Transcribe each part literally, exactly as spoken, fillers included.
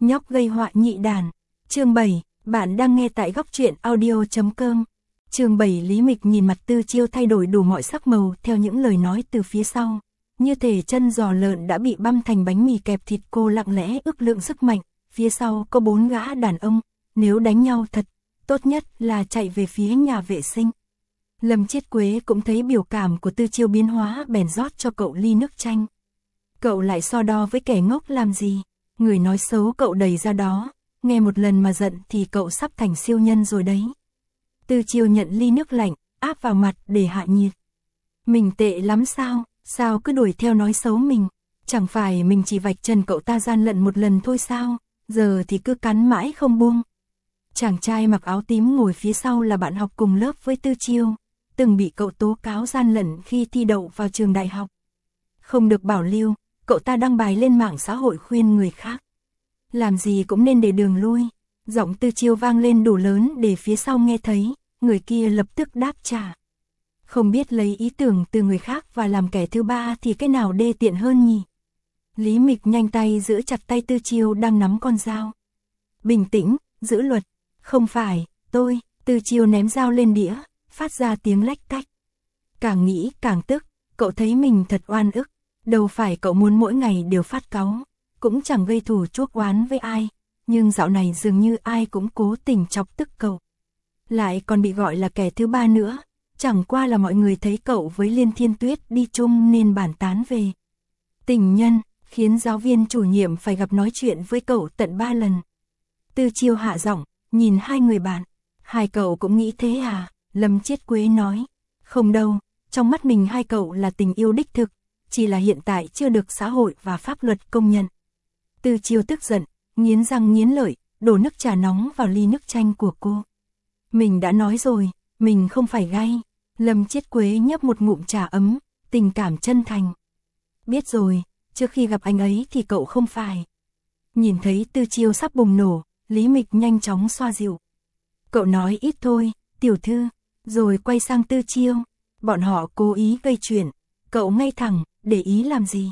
Nhóc gây họa nhị đàn. Chương bảy, bạn đang nghe tại góc truyện audio chấm com. Chương bảy. Lý Mịch nhìn mặt Tư Chiêu thay đổi đủ mọi sắc màu theo những lời nói từ phía sau. Như thể chân giò lợn đã bị băm thành bánh mì kẹp thịt. Cô lặng lẽ ước lượng sức mạnh. Phía sau có bốn gã đàn ông. Nếu đánh nhau thật, tốt nhất là chạy về phía nhà vệ sinh. Lâm Chiết Quế cũng thấy biểu cảm của Tư Chiêu biến hóa, bèn rót cho cậu ly nước chanh. Cậu lại so đo với kẻ ngốc làm gì? Người nói xấu cậu đẩy ra đó, nghe một lần mà giận thì cậu sắp thành siêu nhân rồi đấy. Tư Chiêu nhận ly nước lạnh, áp vào mặt để hạ nhiệt. Mình tệ lắm sao? Sao cứ đuổi theo nói xấu mình? Chẳng phải mình chỉ vạch trần cậu ta gian lận một lần thôi sao? Giờ thì cứ cắn mãi không buông. Chàng trai mặc áo tím ngồi phía sau là bạn học cùng lớp với Tư Chiêu, từng bị cậu tố cáo gian lận khi thi đậu vào trường đại học. Không được bảo lưu, cậu ta đăng bài lên mạng xã hội khuyên người khác. Làm gì cũng nên để đường lui. Giọng Tư Chiêu vang lên đủ lớn để phía sau nghe thấy, người kia lập tức đáp trả. Không biết lấy ý tưởng từ người khác và làm kẻ thứ ba thì cái nào đê tiện hơn nhỉ? Lý Mịch nhanh tay giữ chặt tay Tư Chiêu đang nắm con dao. Bình tĩnh, giữ luật. Không phải, tôi. Tư Chiêu ném dao lên đĩa, phát ra tiếng lách cách. Càng nghĩ càng tức, cậu thấy mình thật oan ức. Đâu phải cậu muốn mỗi ngày đều phát cáu, cũng chẳng gây thù chuốc oán với ai, nhưng dạo này dường như ai cũng cố tình chọc tức cậu. Lại còn bị gọi là kẻ thứ ba nữa, chẳng qua là mọi người thấy cậu với Liên Thiên Tuyết đi chung nên bàn tán về tình nhân, khiến giáo viên chủ nhiệm phải gặp nói chuyện với cậu tận ba lần. Tư Chiêu hạ giọng, nhìn hai người bạn. Hai cậu cũng nghĩ thế à? Lâm Chiết Quế nói. Không đâu, trong mắt mình hai cậu là tình yêu đích thực, chỉ là hiện tại chưa được xã hội và pháp luật công nhận. Tư Chiêu tức giận, nghiến răng nghiến lợi, đổ nước trà nóng vào ly nước chanh của cô. Mình đã nói rồi, mình không phải gay. Lâm Chiết Quế nhấp một ngụm trà ấm, tình cảm chân thành. Biết rồi, trước khi gặp anh ấy thì cậu không phải. Nhìn thấy Tư Chiêu sắp bùng nổ, Lý Mịch nhanh chóng xoa dịu. Cậu nói ít thôi, tiểu thư. Rồi quay sang Tư Chiêu. Bọn họ cố ý gây chuyện, cậu ngay thẳng, để ý làm gì?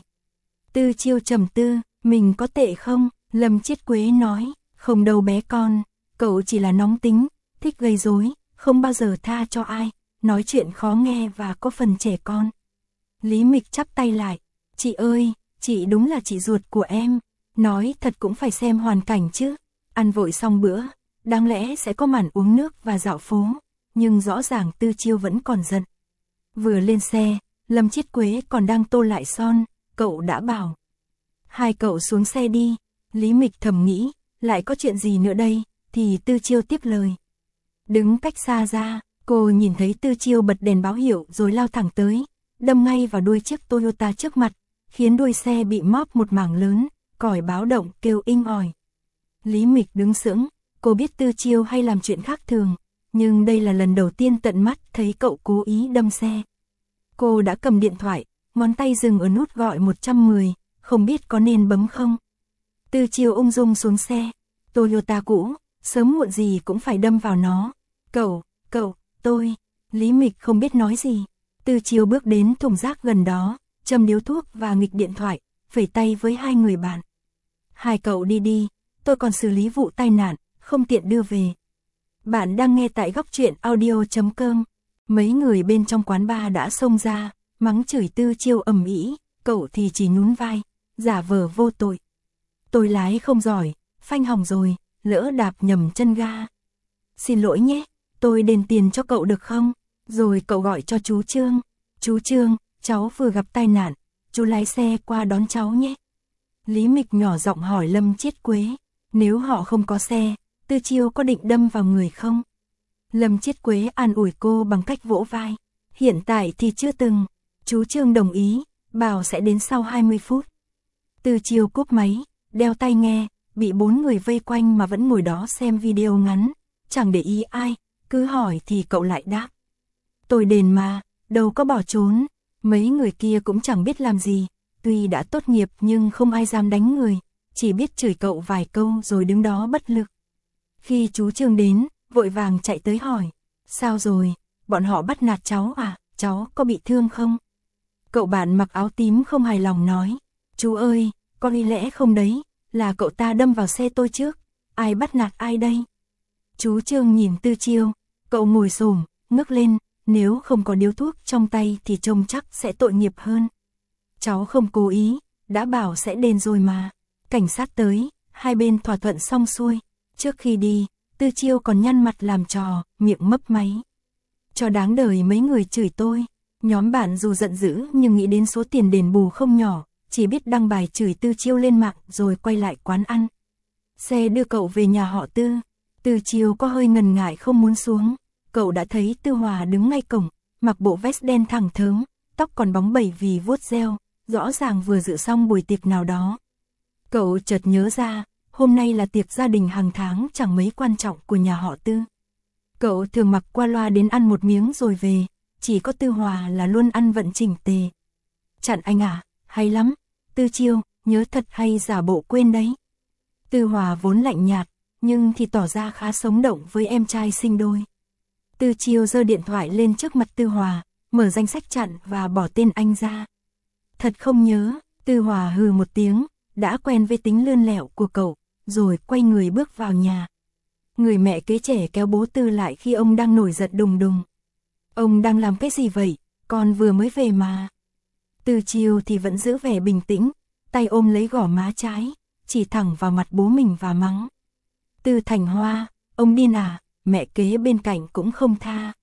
Tư Chiêu trầm tư, mình có tệ không? Lâm Chiết Quế nói, không đâu bé con, cậu chỉ là nóng tính, thích gây rối, không bao giờ tha cho ai, nói chuyện khó nghe và có phần trẻ con. Lý Mịch chắp tay lại, chị ơi, chị đúng là chị ruột của em, nói thật cũng phải xem hoàn cảnh chứ. Ăn vội xong bữa, đáng lẽ sẽ có màn uống nước và dạo phố, nhưng rõ ràng Tư Chiêu vẫn còn giận. Vừa lên xe, Lâm Chiết Quế còn đang tô lại son, cậu đã bảo. Hai cậu xuống xe đi. Lý Mịch thầm nghĩ, lại có chuyện gì nữa đây, thì Tư Chiêu tiếp lời. Đứng cách xa ra, cô nhìn thấy Tư Chiêu bật đèn báo hiệu rồi lao thẳng tới, đâm ngay vào đuôi chiếc Toyota trước mặt, khiến đuôi xe bị móp một mảng lớn, còi báo động kêu inh ỏi. Lý Mịch đứng sững, cô biết Tư Chiêu hay làm chuyện khác thường, nhưng đây là lần đầu tiên tận mắt thấy cậu cố ý đâm xe. Cô đã cầm điện thoại, ngón tay dừng ở nút gọi một trăm mười, không biết có nên bấm không. Tư Chiêu ung dung xuống xe, Toyota cũ, sớm muộn gì cũng phải đâm vào nó. Cậu, cậu, tôi. Lý Mịch không biết nói gì. Tư Chiêu bước đến thùng rác gần đó, châm điếu thuốc và nghịch điện thoại, phẩy tay với hai người bạn. Hai cậu đi đi, tôi còn xử lý vụ tai nạn, không tiện đưa về. Bạn đang nghe tại góc truyện audio chấm com. Mấy người bên trong quán bar đã xông ra, mắng chửi Tư Chiêu ầm ĩ, cậu thì chỉ nhún vai, giả vờ vô tội. Tôi lái không giỏi, phanh hỏng rồi, lỡ đạp nhầm chân ga. Xin lỗi nhé, tôi đền tiền cho cậu được không? Rồi cậu gọi cho chú Trương. Chú Trương, cháu vừa gặp tai nạn, chú lái xe qua đón cháu nhé. Lý Mịch nhỏ giọng hỏi Lâm Chiết Quế, nếu họ không có xe, Tư Chiêu có định đâm vào người không? Lâm Chiết Quế an ủi cô bằng cách vỗ vai. Hiện tại thì chưa từng. Chú Trương đồng ý, bảo sẽ đến sau hai mươi phút. Tư Chiêu cúp máy, đeo tai nghe, bị bốn người vây quanh mà vẫn ngồi đó xem video ngắn, chẳng để ý ai, cứ hỏi thì cậu lại đáp. Tôi đền mà, đâu có bỏ trốn. Mấy người kia cũng chẳng biết làm gì, tuy đã tốt nghiệp nhưng không ai dám đánh người, chỉ biết chửi cậu vài câu rồi đứng đó bất lực. Khi chú Trương đến, vội vàng chạy tới hỏi, sao rồi, bọn họ bắt nạt cháu à, cháu có bị thương không? Cậu bạn mặc áo tím không hài lòng nói, chú ơi, có lý lẽ không đấy, là cậu ta đâm vào xe tôi trước, ai bắt nạt ai đây? Chú Trương nhìn Tư Chiêu, cậu ngồi xổm, ngước lên, nếu không có điếu thuốc trong tay thì trông chắc sẽ tội nghiệp hơn. Cháu không cố ý, đã bảo sẽ đền rồi mà. Cảnh sát tới, hai bên thỏa thuận xong xuôi. Trước khi đi, Tư Chiêu còn nhăn mặt làm trò, miệng mấp máy. Cho đáng đời mấy người chửi tôi. Nhóm bạn dù giận dữ nhưng nghĩ đến số tiền đền bù không nhỏ, chỉ biết đăng bài chửi Tư Chiêu lên mạng rồi quay lại quán ăn. Xe đưa cậu về nhà họ Tư. Tư Chiêu có hơi ngần ngại không muốn xuống. Cậu đã thấy Tư Hòa đứng ngay cổng, mặc bộ vest đen thẳng thớm, tóc còn bóng bẩy vì vuốt gel, rõ ràng vừa dự xong buổi tiệc nào đó. Cậu chợt nhớ ra, hôm nay là tiệc gia đình hàng tháng chẳng mấy quan trọng của nhà họ Tư. Cậu thường mặc qua loa đến ăn một miếng rồi về, chỉ có Tư Hòa là luôn ăn vận chỉnh tề. Chặn anh à, hay lắm, Tư Chiêu, nhớ thật hay giả bộ quên đấy. Tư Hòa vốn lạnh nhạt, nhưng thì tỏ ra khá sống động với em trai sinh đôi. Tư Chiêu giơ điện thoại lên trước mặt Tư Hòa, mở danh sách chặn và bỏ tên anh ra. Thật không nhớ, Tư Hòa hừ một tiếng, đã quen với tính lươn lẹo của cậu, rồi quay người bước vào nhà. Người mẹ kế trẻ kéo bố Tư lại khi ông đang nổi giận đùng đùng. Ông đang làm cái gì vậy, con vừa mới về mà. Tư Chiêu thì vẫn giữ vẻ bình tĩnh, tay ôm lấy gò má trái, chỉ thẳng vào mặt bố mình và mắng. Tư Thành Hoa, ông điên à, mẹ kế bên cạnh cũng không tha.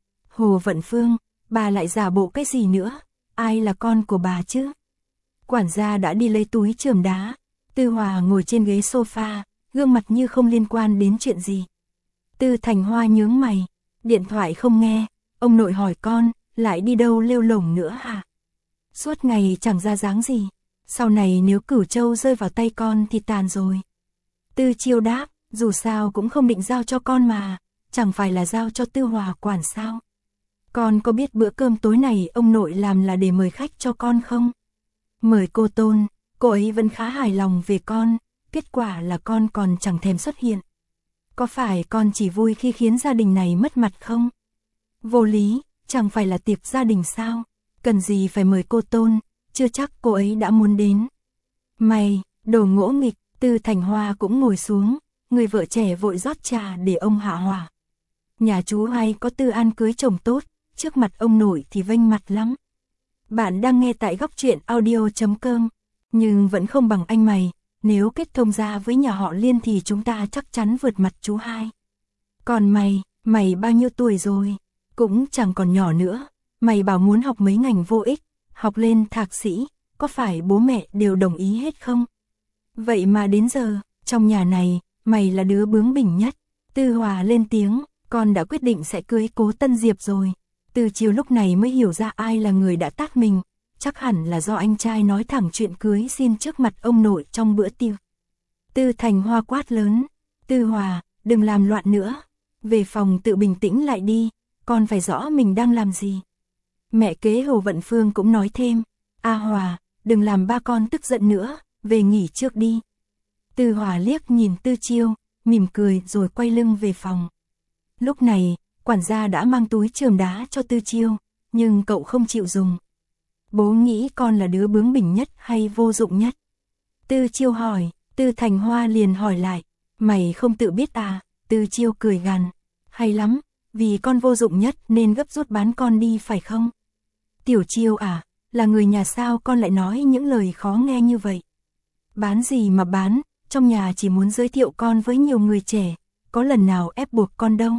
Hồ Vận Phương, bà lại giả bộ cái gì nữa, ai là con của bà chứ? Quản gia đã đi lấy túi chườm đá. Tư Hòa ngồi trên ghế sofa, gương mặt như không liên quan đến chuyện gì. Tư Thành Hoa nhướng mày, điện thoại không nghe, ông nội hỏi con, lại đi đâu lêu lổng nữa hả? Suốt ngày chẳng ra dáng gì, sau này nếu Cửu Châu rơi vào tay con thì tàn rồi. Tư Chiêu đáp, dù sao cũng không định giao cho con mà, chẳng phải là giao cho Tư Hòa quản sao? Con có biết bữa cơm tối này ông nội làm là để mời khách cho con không? Mời cô Tôn, cô ấy vẫn khá hài lòng về con, kết quả là con còn chẳng thèm xuất hiện. Có phải con chỉ vui khi khiến gia đình này mất mặt không? Vô lý, chẳng phải là tiệc gia đình sao? Cần gì phải mời cô Tôn, chưa chắc cô ấy đã muốn đến. Mày, đồ ngỗ nghịch. Tư Thành Hoa cũng ngồi xuống, người vợ trẻ vội rót trà để ông hạ hỏa. Nhà chú hay có Tư An cưới chồng tốt, trước mặt ông nội thì vênh mặt lắm. Bạn đang nghe tại góc truyện audio chấm com, nhưng vẫn không bằng anh mày, nếu kết thông gia với nhà họ Liên thì chúng ta chắc chắn vượt mặt chú hai. Còn mày, mày bao nhiêu tuổi rồi? Cũng chẳng còn nhỏ nữa, mày bảo muốn học mấy ngành vô ích, học lên thạc sĩ, có phải bố mẹ đều đồng ý hết không? Vậy mà đến giờ, trong nhà này, mày là đứa bướng bỉnh nhất. Tư Hòa lên tiếng, con đã quyết định sẽ cưới Cố Tân Diệp rồi. Từ chiều lúc này mới hiểu ra ai là người đã tát mình, chắc hẳn là do anh trai nói thẳng chuyện cưới xin trước mặt ông nội trong bữa tiệc. Tư Thành Hoa quát lớn, Tư Hòa, đừng làm loạn nữa, về phòng tự bình tĩnh lại đi, con phải rõ mình đang làm gì. Mẹ kế Hồ Vận Phương cũng nói thêm, A Hòa, đừng làm ba con tức giận nữa, về nghỉ trước đi. Tư Hòa liếc nhìn Tư Chiêu, mỉm cười rồi quay lưng về phòng. Lúc này, quản gia đã mang túi chườm đá cho Tư Chiêu, nhưng cậu không chịu dùng. Bố nghĩ con là đứa bướng bỉnh nhất hay vô dụng nhất? Tư Chiêu hỏi, Tư Thành Hoa liền hỏi lại, mày không tự biết à? Tư Chiêu cười gằn, hay lắm, vì con vô dụng nhất nên gấp rút bán con đi phải không? Tiểu Chiêu à, là người nhà sao con lại nói những lời khó nghe như vậy? Bán gì mà bán, trong nhà chỉ muốn giới thiệu con với nhiều người trẻ, có lần nào ép buộc con đâu.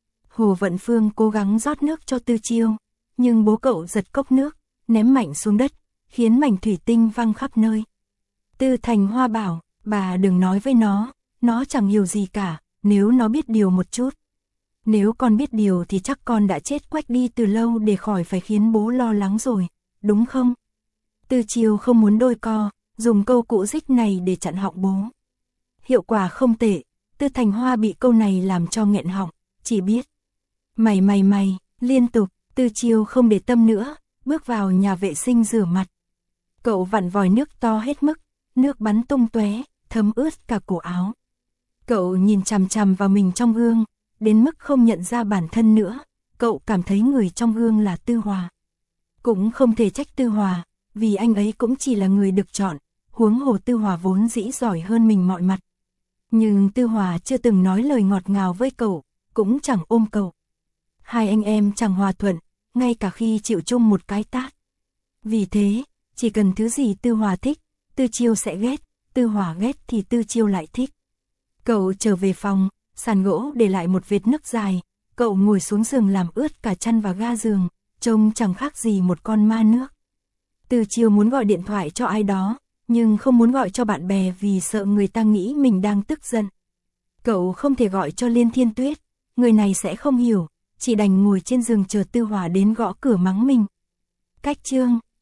Hồ Vận Phương cố gắng rót nước cho Tư Chiêu, nhưng bố cậu giật cốc nước, ném mạnh xuống đất, khiến mảnh thủy tinh văng khắp nơi. Tư Thành Hoa bảo, bà đừng nói với nó, nó chẳng hiểu gì cả, nếu nó biết điều một chút. Nếu con biết điều thì chắc con đã chết quách đi từ lâu để khỏi phải khiến bố lo lắng rồi, đúng không? Tư Chiêu không muốn đôi co, dùng câu cũ dích này để chặn họng bố. Hiệu quả không tệ, Tư Thành Hoa bị câu này làm cho nghẹn họng, chỉ biết mày mày mày, liên tục. Tư Chiêu không để tâm nữa, bước vào nhà vệ sinh rửa mặt. Cậu vặn vòi nước to hết mức, nước bắn tung tóe, thấm ướt cả cổ áo. Cậu nhìn chằm chằm vào mình trong gương, đến mức không nhận ra bản thân nữa, cậu cảm thấy người trong gương là Tư Hòa. Cũng không thể trách Tư Hòa, vì anh ấy cũng chỉ là người được chọn, huống hồ Tư Hòa vốn dĩ giỏi hơn mình mọi mặt. Nhưng Tư Hòa chưa từng nói lời ngọt ngào với cậu, cũng chẳng ôm cậu. Hai anh em chẳng hòa thuận, ngay cả khi chịu chung một cái tát. Vì thế, chỉ cần thứ gì Tư Hòa thích, Tư Chiêu sẽ ghét, Tư Hòa ghét thì Tư Chiêu lại thích. Cậu trở về phòng, sàn gỗ để lại một vệt nứt dài, cậu ngồi xuống giường làm ướt cả chăn và ga giường, trông chẳng khác gì một con ma nước. Tư Chiêu muốn gọi điện thoại cho ai đó, nhưng không muốn gọi cho bạn bè vì sợ người ta nghĩ mình đang tức giận. Cậu không thể gọi cho Liên Thiên Tuyết, người này sẽ không hiểu, chỉ đành ngồi trên giường chờ Tư Hòa đến gõ cửa mắng mình. Cách chương